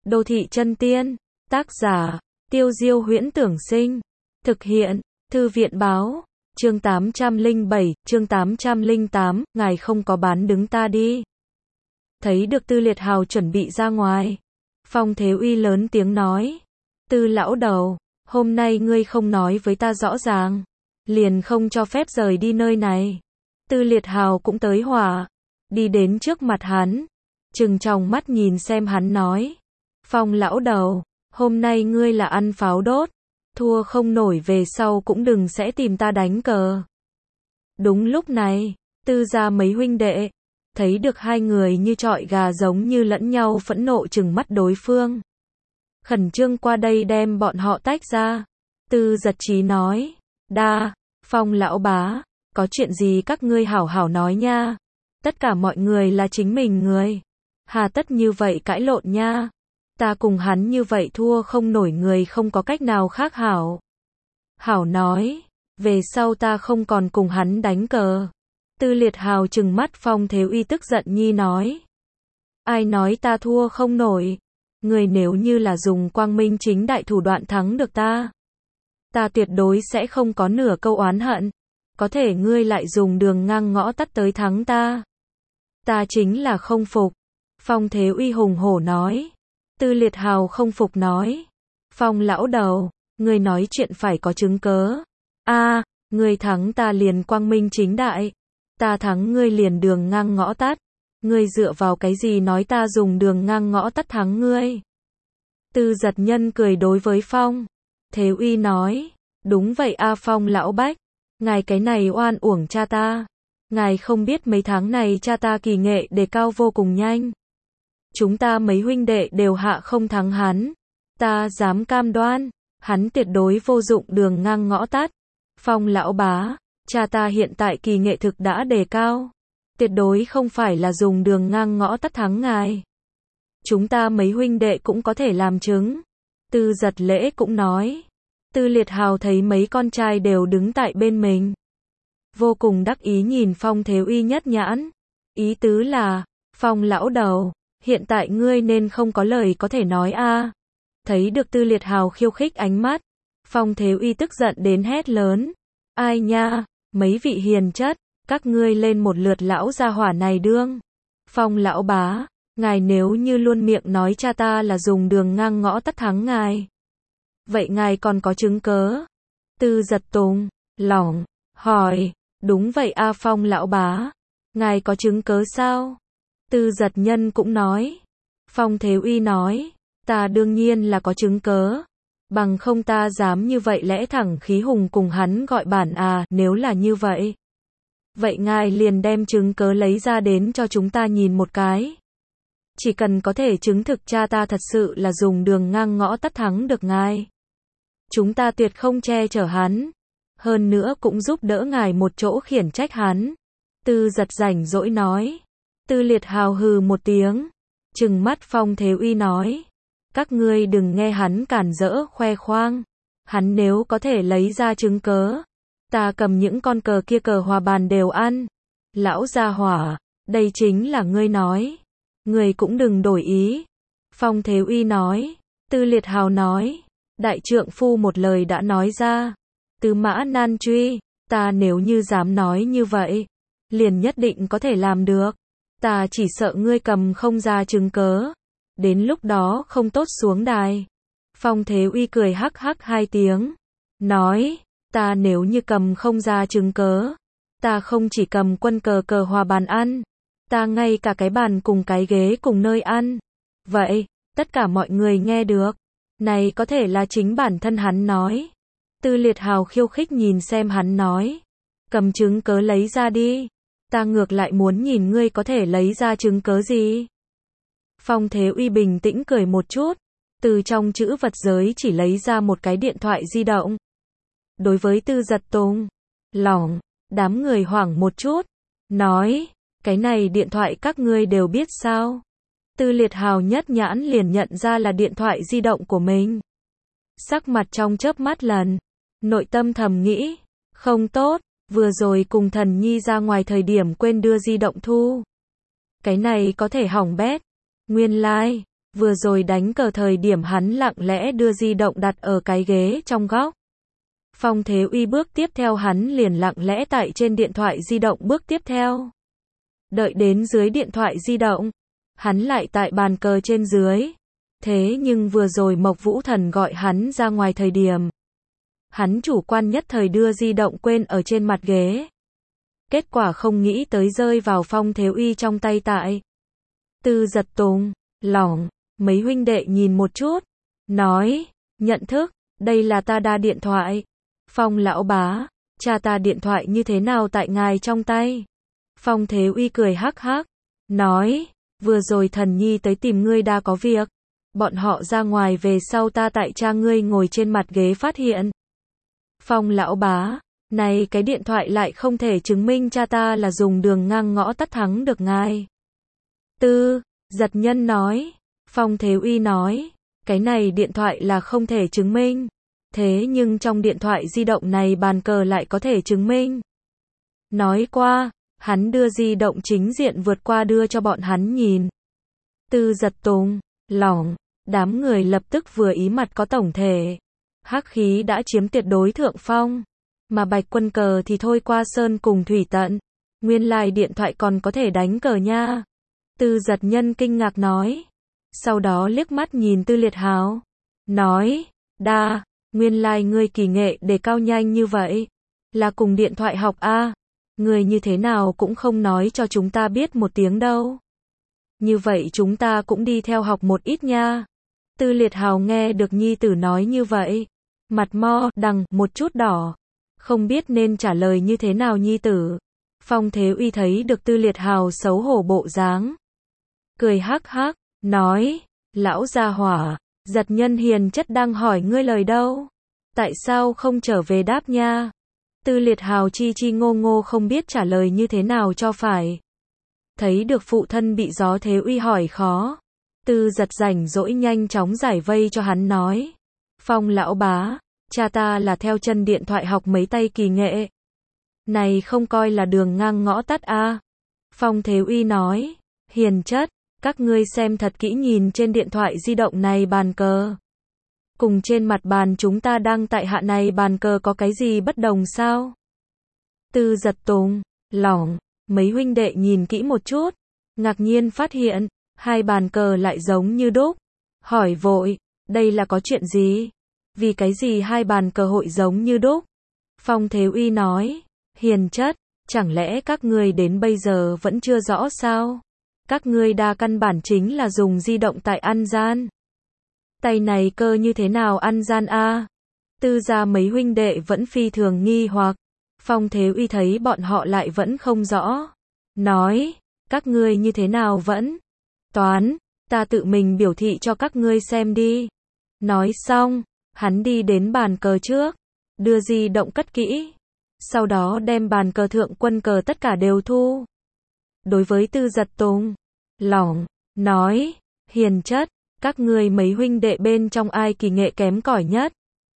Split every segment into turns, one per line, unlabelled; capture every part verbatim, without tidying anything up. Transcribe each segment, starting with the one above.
Đô thị chân tiên, tác giả, Tiêu Diêu Huyễn Tưởng Sinh, thực hiện, Thư viện Báo, chương tám trăm lẻ bảy, chương tám trăm lẻ tám, ngài không có bán đứng ta đi. Thấy được Tư Liệt Hào chuẩn bị ra ngoài, Phong Thế Uy lớn tiếng nói, Tư lão đầu, hôm nay ngươi không nói với ta rõ ràng, liền không cho phép rời đi nơi này. Tư Liệt Hào cũng tới hỏa, đi đến trước mặt hắn, trừng tròng mắt nhìn xem hắn nói, Phong lão đầu, hôm nay ngươi là ăn pháo đốt, thua không nổi về sau cũng đừng sẽ tìm ta đánh cờ. Đúng lúc này, Tư gia mấy huynh đệ, thấy được hai người như trọi gà giống như lẫn nhau phẫn nộ trừng mắt đối phương. Khẩn trương qua đây đem bọn họ tách ra. Tư Giật Trí nói, đa, Phong lão bá, có chuyện gì các ngươi hảo hảo nói nha. Tất cả mọi người là chính mình người. Hà tất như vậy cãi lộn nha. Ta cùng hắn như vậy thua không nổi người không có cách nào khác hảo. Hảo nói, về sau ta không còn cùng hắn đánh cờ. Tư Liệt Hào trừng mắt Phong Thế Uy tức giận nhi nói. Ai nói ta thua không nổi? Người nếu như là dùng quang minh chính đại thủ đoạn thắng được ta, ta tuyệt đối sẽ không có nửa câu oán hận. Có thể ngươi lại dùng đường ngang ngõ tắt tới thắng ta. Ta chính là không phục. Phong Thế Uy hùng hổ nói. Tư Liệt Hào không phục nói. Phong lão đầu, ngươi nói chuyện phải có chứng cớ. A, ngươi thắng ta liền quang minh chính đại. Ta thắng ngươi liền đường ngang ngõ tắt. Ngươi dựa vào cái gì nói ta dùng đường ngang ngõ tắt thắng ngươi? Tư Giật Nhân cười đối với Phong Thế Uy nói, đúng vậy a Phong lão bách, ngài cái này oan uổng cha ta. Ngài không biết mấy tháng này cha ta kỳ nghệ đề cao vô cùng nhanh. Chúng ta mấy huynh đệ đều hạ không thắng hắn. Ta dám cam đoan, hắn tuyệt đối vô dụng đường ngang ngõ tắt. Phong lão bá, cha ta hiện tại kỳ nghệ thực đã đề cao. Tuyệt đối không phải là dùng đường ngang ngõ tắt thắng ngài. Chúng ta mấy huynh đệ cũng có thể làm chứng. Tư Giật Lễ cũng nói. Tư Liệt Hào thấy mấy con trai đều đứng tại bên mình, vô cùng đắc ý nhìn Phong Thế Uy nhất nhãn. Ý tứ là, Phong lão đầu, hiện tại ngươi nên không có lời có thể nói a. Thấy được Tư Liệt Hào khiêu khích ánh mắt, Phong Thế Uy tức giận đến hét lớn. Ai nha, mấy vị hiền chất, các ngươi lên một lượt lão gia hỏa này đương. Phong lão bá, ngài nếu như luôn miệng nói cha ta là dùng đường ngang ngõ tắt thắng ngài, vậy ngài còn có chứng cớ? Tư Giật Tùng, lỏng, hỏi, đúng vậy a Phong lão bá, ngài có chứng cớ sao? Tư Giật Nhân cũng nói. Phong Thế Uy nói, ta đương nhiên là có chứng cớ. Bằng không ta dám như vậy lẽ thẳng khí hùng cùng hắn gọi bản à, nếu là như vậy. Vậy ngài liền đem chứng cớ lấy ra đến cho chúng ta nhìn một cái. Chỉ cần có thể chứng thực cha ta thật sự là dùng đường ngang ngõ tắt thắng được ngài, chúng ta tuyệt không che chở hắn. Hơn nữa cũng giúp đỡ ngài một chỗ khiển trách hắn. Tư Giật rảnh rỗi nói. Tư Liệt Hào hừ một tiếng, trừng mắt Phong Thế Uy nói. Các ngươi đừng nghe hắn cản rỡ khoe khoang. Hắn nếu có thể lấy ra chứng cớ, ta cầm những con cờ kia cờ hòa bàn đều ăn. Lão gia hỏa, đây chính là ngươi nói. Ngươi cũng đừng đổi ý. Phong Thế Uy nói. Tư Liệt Hào nói. Đại trượng phu một lời đã nói ra. Tứ mã nan truy, ta nếu như dám nói như vậy, liền nhất định có thể làm được. Ta chỉ sợ ngươi cầm không ra chứng cớ. Đến lúc đó không tốt xuống đài. Phong Thế Uy cười hắc hắc hai tiếng. Nói, ta nếu như cầm không ra chứng cớ, ta không chỉ cầm quân cờ cờ hòa bàn ăn, ta ngay cả cái bàn cùng cái ghế cùng nơi ăn. Vậy, tất cả mọi người nghe được. Này có thể là chính bản thân hắn nói. Tư Liệt Hào khiêu khích nhìn xem hắn nói. Cầm chứng cớ lấy ra đi. Ta ngược lại muốn nhìn ngươi có thể lấy ra chứng cớ gì. Phong Thế Uy bình tĩnh cười một chút. Từ trong chữ vật giới chỉ lấy ra một cái điện thoại di động. Đối với Tư Giật Tùng, lỏng, đám người hoảng một chút. Nói, cái này điện thoại các ngươi đều biết sao? Tư Liệt Hào nhất nhãn liền nhận ra là điện thoại di động của mình. Sắc mặt trong chớp mắt lần. Nội tâm thầm nghĩ. Không tốt, vừa rồi cùng Thần Nhi ra ngoài thời điểm quên đưa di động thu. Cái này có thể hỏng bét. Nguyên lai, like, Vừa rồi đánh cờ thời điểm hắn lặng lẽ đưa di động đặt ở cái ghế trong góc. Phong Thế Uy bước tiếp theo hắn liền lặng lẽ tại trên điện thoại di động bước tiếp theo. Đợi đến dưới điện thoại di động, hắn lại tại bàn cờ trên dưới. Thế nhưng vừa rồi Mộc Vũ Thần gọi hắn ra ngoài thời điểm, hắn chủ quan nhất thời đưa di động quên ở trên mặt ghế. Kết quả không nghĩ tới rơi vào Phong Thế Uy trong tay tại. Tư Giật Tùng, lỏng, mấy huynh đệ nhìn một chút, nói, nhận thức, đây là ta đa điện thoại. Phong lão bá, cha ta điện thoại như thế nào tại ngài trong tay? Phong Thế Uy cười hắc hắc, nói, vừa rồi thần nhi tới tìm ngươi đa có việc. Bọn họ ra ngoài về sau ta tại cha ngươi ngồi trên mặt ghế phát hiện. Phong lão bá, này cái điện thoại lại không thể chứng minh cha ta là dùng đường ngang ngõ tắt thắng được ngài. Tư, Giật Nhân nói, Phong Thế Uy nói, cái này điện thoại là không thể chứng minh. Thế nhưng trong điện thoại di động này bàn cờ lại có thể chứng minh. Nói qua, hắn đưa di động chính diện vượt qua đưa cho bọn hắn nhìn. Tư Giật Tùng, lỏng, đám người lập tức vừa ý mặt có tổng thể. Hắc khí đã chiếm tuyệt đối thượng phong. Mà Bạch Quân cờ thì thôi qua sơn cùng thủy tận. Nguyên lai điện thoại còn có thể đánh cờ nha. Tư Giật Nhân kinh ngạc nói. Sau đó liếc mắt nhìn Tư Liệt Hào. Nói, đa, nguyên lai ngươi kỳ nghệ đề cao nhanh như vậy. Là cùng điện thoại học a? Ngươi như thế nào cũng không nói cho chúng ta biết một tiếng đâu. Như vậy chúng ta cũng đi theo học một ít nha. Tư Liệt Hào nghe được nhi tử nói như vậy. Mặt mo, đằng, một chút đỏ. Không biết nên trả lời như thế nào nhi tử. Phong Thế Uy thấy được Tư Liệt Hào xấu hổ bộ dáng. Cười hắc hắc, nói, lão gia hỏa, Giật Nhân hiền chất đang hỏi ngươi lời đâu. Tại sao không trở về đáp nha? Tư Liệt Hào chi chi ngô ngô không biết trả lời như thế nào cho phải. Thấy được phụ thân bị Gió Thế Uy hỏi khó. Tư Giật rảnh rỗi nhanh chóng giải vây cho hắn nói. Phong lão bá, cha ta là theo chân điện thoại học mấy tay kỳ nghệ. Này không coi là đường ngang ngõ tắt a? Phong Thế Uy nói, hiền chất, các ngươi xem thật kỹ nhìn trên điện thoại di động này bàn cờ. Cùng trên mặt bàn chúng ta đang tại hạ này bàn cờ có cái gì bất đồng sao? Tư Giật Tùng, lỏng, mấy huynh đệ nhìn kỹ một chút, ngạc nhiên phát hiện, hai bàn cờ lại giống như đúc. Hỏi vội, đây là có chuyện gì? Vì cái gì hai bàn cờ hội giống như đúc? Phong Thế Uy nói, hiền chất, chẳng lẽ các ngươi đến bây giờ vẫn chưa rõ sao? Các ngươi đa căn bản chính là dùng di động tại ăn gian. Tay này cơ như thế nào ăn gian a? Tư gia mấy huynh đệ vẫn phi thường nghi hoặc. Phong Thế Uy thấy bọn họ lại vẫn không rõ. Nói, các ngươi như thế nào vẫn? Toán, ta tự mình biểu thị cho các ngươi xem đi. Nói xong, hắn đi đến bàn cờ trước, đưa di động cất kỹ. Sau đó đem bàn cờ thượng quân cờ tất cả đều thu. Đối với Tư Giật Tùng, lỏng, nói, hiền chất, các ngươi mấy huynh đệ bên trong ai kỳ nghệ kém cỏi nhất?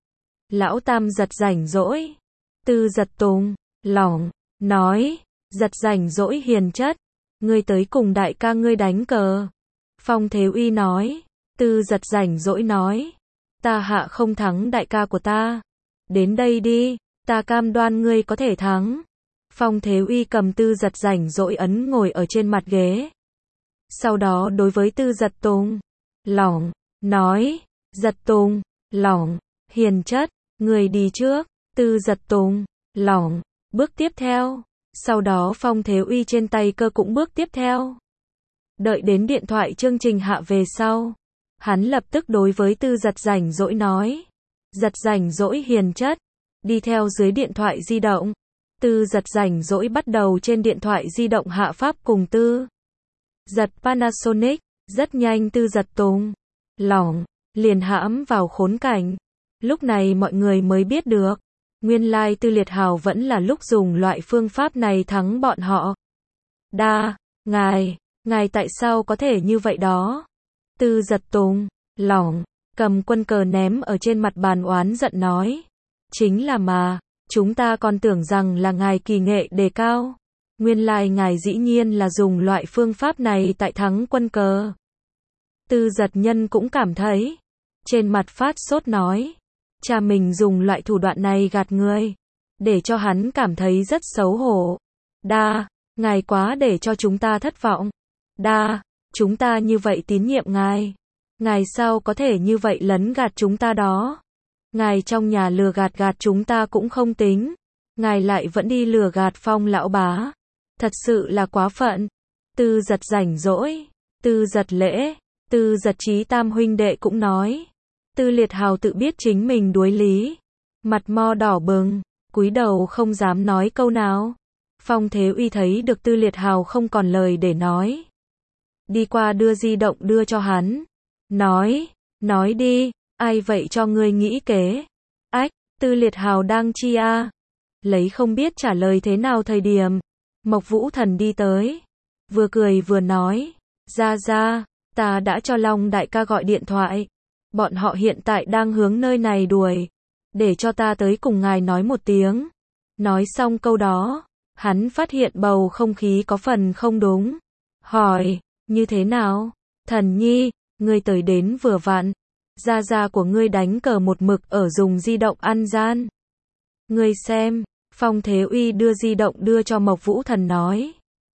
Lão Tam giật rảnh rỗi. Tư Giật Tùng, lỏng, nói, giật rảnh rỗi hiền chất, ngươi tới cùng đại ca ngươi đánh cờ. Phong Thế Uy nói, Tư Giật rảnh rỗi nói, ta hạ không thắng đại ca của ta. Đến đây đi, ta cam đoan ngươi có thể thắng. Phong Thế Uy cầm Tư Giật rảnh rỗi ấn ngồi ở trên mặt ghế. Sau đó đối với Tư Giật Tùng, lỏng, nói, Giật Tùng, lỏng, hiền chất, người đi trước. Tư Giật Tùng, lỏng, bước tiếp theo. Sau đó Phong Thế Uy trên tay cơ cũng bước tiếp theo. Đợi đến điện thoại chương trình hạ về sau, hắn lập tức đối với Tư Giật rảnh rỗi nói, Giật rảnh rỗi hiền chất, đi theo dưới điện thoại di động. Tư Giật rảnh rỗi bắt đầu trên điện thoại di động hạ pháp cùng Tư Giật Panasonic. Rất nhanh Tư Giật Tùng, lỏng, liền hãm vào khốn cảnh. Lúc này mọi người mới biết được, nguyên lai Tư Liệt Hào vẫn là lúc dùng loại phương pháp này thắng bọn họ. Đa, ngài, ngài tại sao có thể như vậy đó? Tư Giật Tùng, lỏng, cầm quân cờ ném ở trên mặt bàn oán giận nói. Chính là mà, chúng ta còn tưởng rằng là ngài kỳ nghệ đề cao. Nguyên lai ngài dĩ nhiên là dùng loại phương pháp này tại thắng quân cờ. Tư Giật Nhân cũng cảm thấy, trên mặt phát sốt nói, cha mình dùng loại thủ đoạn này gạt người, để cho hắn cảm thấy rất xấu hổ. Đa, ngài quá để cho chúng ta thất vọng. Đa, chúng ta như vậy tín nhiệm ngài. Ngài sao có thể như vậy lấn gạt chúng ta đó. Ngài trong nhà lừa gạt gạt chúng ta cũng không tính. Ngài lại vẫn đi lừa gạt Phong lão bá. Thật sự là quá phận. Tư Giật rảnh rỗi, Tư Giật Lễ, Tư Giật Trí tam huynh đệ cũng nói. Tư Liệt Hào tự biết chính mình đuối lý. Mặt mo đỏ bừng, cúi đầu không dám nói câu nào. Phong Thế Uy thấy được Tư Liệt Hào không còn lời để nói. Đi qua đưa di động đưa cho hắn. Nói, nói đi, ai vậy cho ngươi nghĩ kế. Ách, Tư Liệt Hào đang chi a? Lấy không biết trả lời thế nào thời điểm. Mộc Vũ Thần đi tới. Vừa cười vừa nói. Ra ra, ta đã cho Long đại ca gọi điện thoại. Bọn họ hiện tại đang hướng nơi này đuổi. Để cho ta tới cùng ngài nói một tiếng. Nói xong câu đó, hắn phát hiện bầu không khí có phần không đúng. Hỏi, như thế nào? Thần nhi, ngươi tới đến vừa vặn. Gia gia của ngươi đánh cờ một mực ở dùng di động ăn gian. Ngươi xem, Phong Thế Uy đưa di động đưa cho Mộc Vũ Thần nói.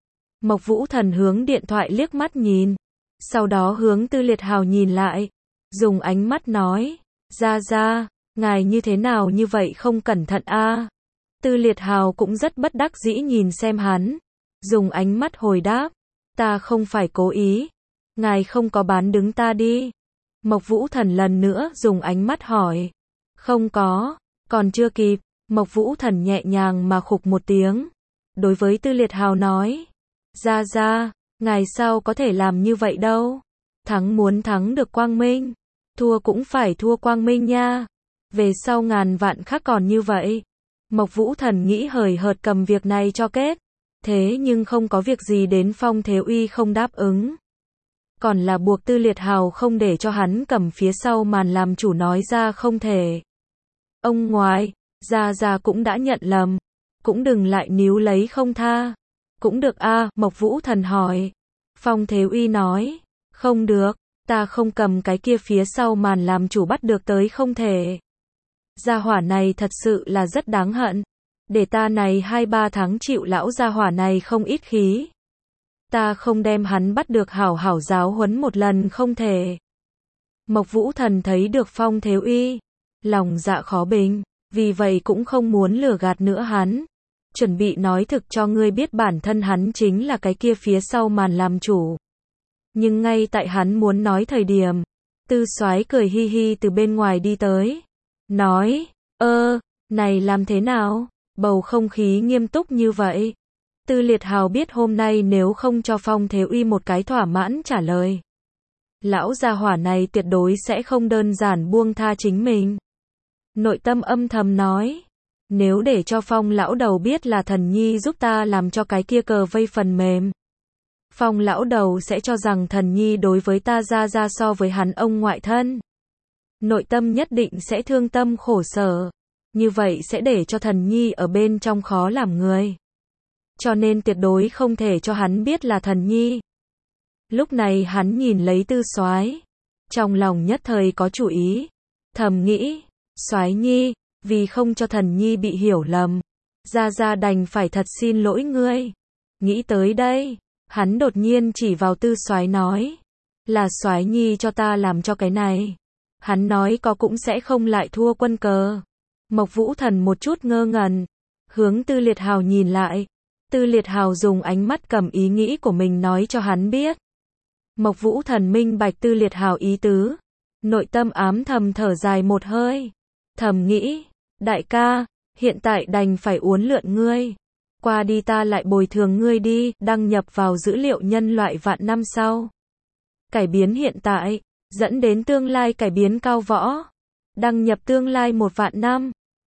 Mộc Vũ Thần hướng điện thoại liếc mắt nhìn. Sau đó hướng Tư Liệt Hào nhìn lại. Dùng ánh mắt nói. Gia gia, ngài như thế nào như vậy không cẩn thận a? Tư Liệt Hào cũng rất bất đắc dĩ nhìn xem hắn. Dùng ánh mắt hồi đáp. Ta không phải cố ý. Ngài không có bán đứng ta đi. Mộc Vũ Thần lần nữa dùng ánh mắt hỏi. Không có, còn chưa kịp. Mộc Vũ Thần nhẹ nhàng mà khục một tiếng. Đối với Tư Liệt Hào nói. Ra ra, ngài sao có thể làm như vậy đâu. Thắng muốn thắng được quang minh. Thua cũng phải thua quang minh nha. Về sau ngàn vạn khác còn như vậy. Mộc Vũ Thần nghĩ hời hợt cầm việc này cho kết. Thế nhưng không có việc gì đến Phong Thế Uy không đáp ứng. Còn là buộc Tư Liệt Hào không để cho hắn cầm phía sau màn làm chủ nói ra không thể. Ông ngoại, Gia Gia cũng đã nhận lầm. Cũng đừng lại níu lấy không tha. Cũng được a, Mộc Vũ Thần hỏi. Phong Thế Uy nói. Không được, ta không cầm cái kia phía sau màn làm chủ bắt được tới không thể. Gia hỏa này thật sự là rất đáng hận. Để ta này hai ba tháng chịu lão gia hỏa này không ít khí. Ta không đem hắn bắt được hảo hảo giáo huấn một lần không thể. Mộc Vũ Thần thấy được Phong Thế Uy. Lòng dạ khó bình. Vì vậy cũng không muốn lừa gạt nữa hắn. Chuẩn bị nói thực cho ngươi biết bản thân hắn chính là cái kia phía sau màn làm chủ. Nhưng ngay tại hắn muốn nói thời điểm. Tư Soái cười hi hi từ bên ngoài đi tới. Nói, ơ, này làm thế nào? Bầu không khí nghiêm túc như vậy. Tư Liệt Hào biết hôm nay nếu không cho Phong Thế Uy một cái thỏa mãn trả lời. Lão gia hỏa này tuyệt đối sẽ không đơn giản buông tha chính mình. Nội tâm âm thầm nói. Nếu để cho Phong lão đầu biết là thần nhi giúp ta làm cho cái kia cờ vây phần mềm. Phong lão đầu sẽ cho rằng thần nhi đối với ta ra ra so với hắn ông ngoại thân. Nội tâm nhất định sẽ thương tâm khổ sở. Như vậy sẽ để cho thần nhi ở bên trong khó làm người. Cho nên tuyệt đối không thể cho hắn biết là thần nhi. Lúc này hắn nhìn lấy Tư Soái. Trong lòng nhất thời có chủ ý. Thầm nghĩ. Soái nhi, vì không cho thần nhi bị hiểu lầm. Gia Gia đành phải thật xin lỗi ngươi. Nghĩ tới đây. Hắn đột nhiên chỉ vào Tư Soái nói. Là Soái nhi cho ta làm cho cái này. Hắn nói có cũng sẽ không lại thua quân cờ. Mộc Vũ Thần một chút ngơ ngẩn. Hướng Tư Liệt Hào nhìn lại. Tư Liệt Hào dùng ánh mắt cầm ý nghĩ của mình nói cho hắn biết. Mộc Vũ Thần minh bạch Tư Liệt Hào ý tứ. Nội tâm ám thầm thở dài một hơi. Thầm nghĩ. Đại ca, hiện tại đành phải uốn lượn ngươi. Qua đi ta lại bồi thường ngươi đi. Đăng nhập vào dữ liệu nhân loại vạn năm sau. Cải biến hiện tại. Dẫn đến tương lai cải biến cao võ. Đăng nhập tương lai một vạn năm.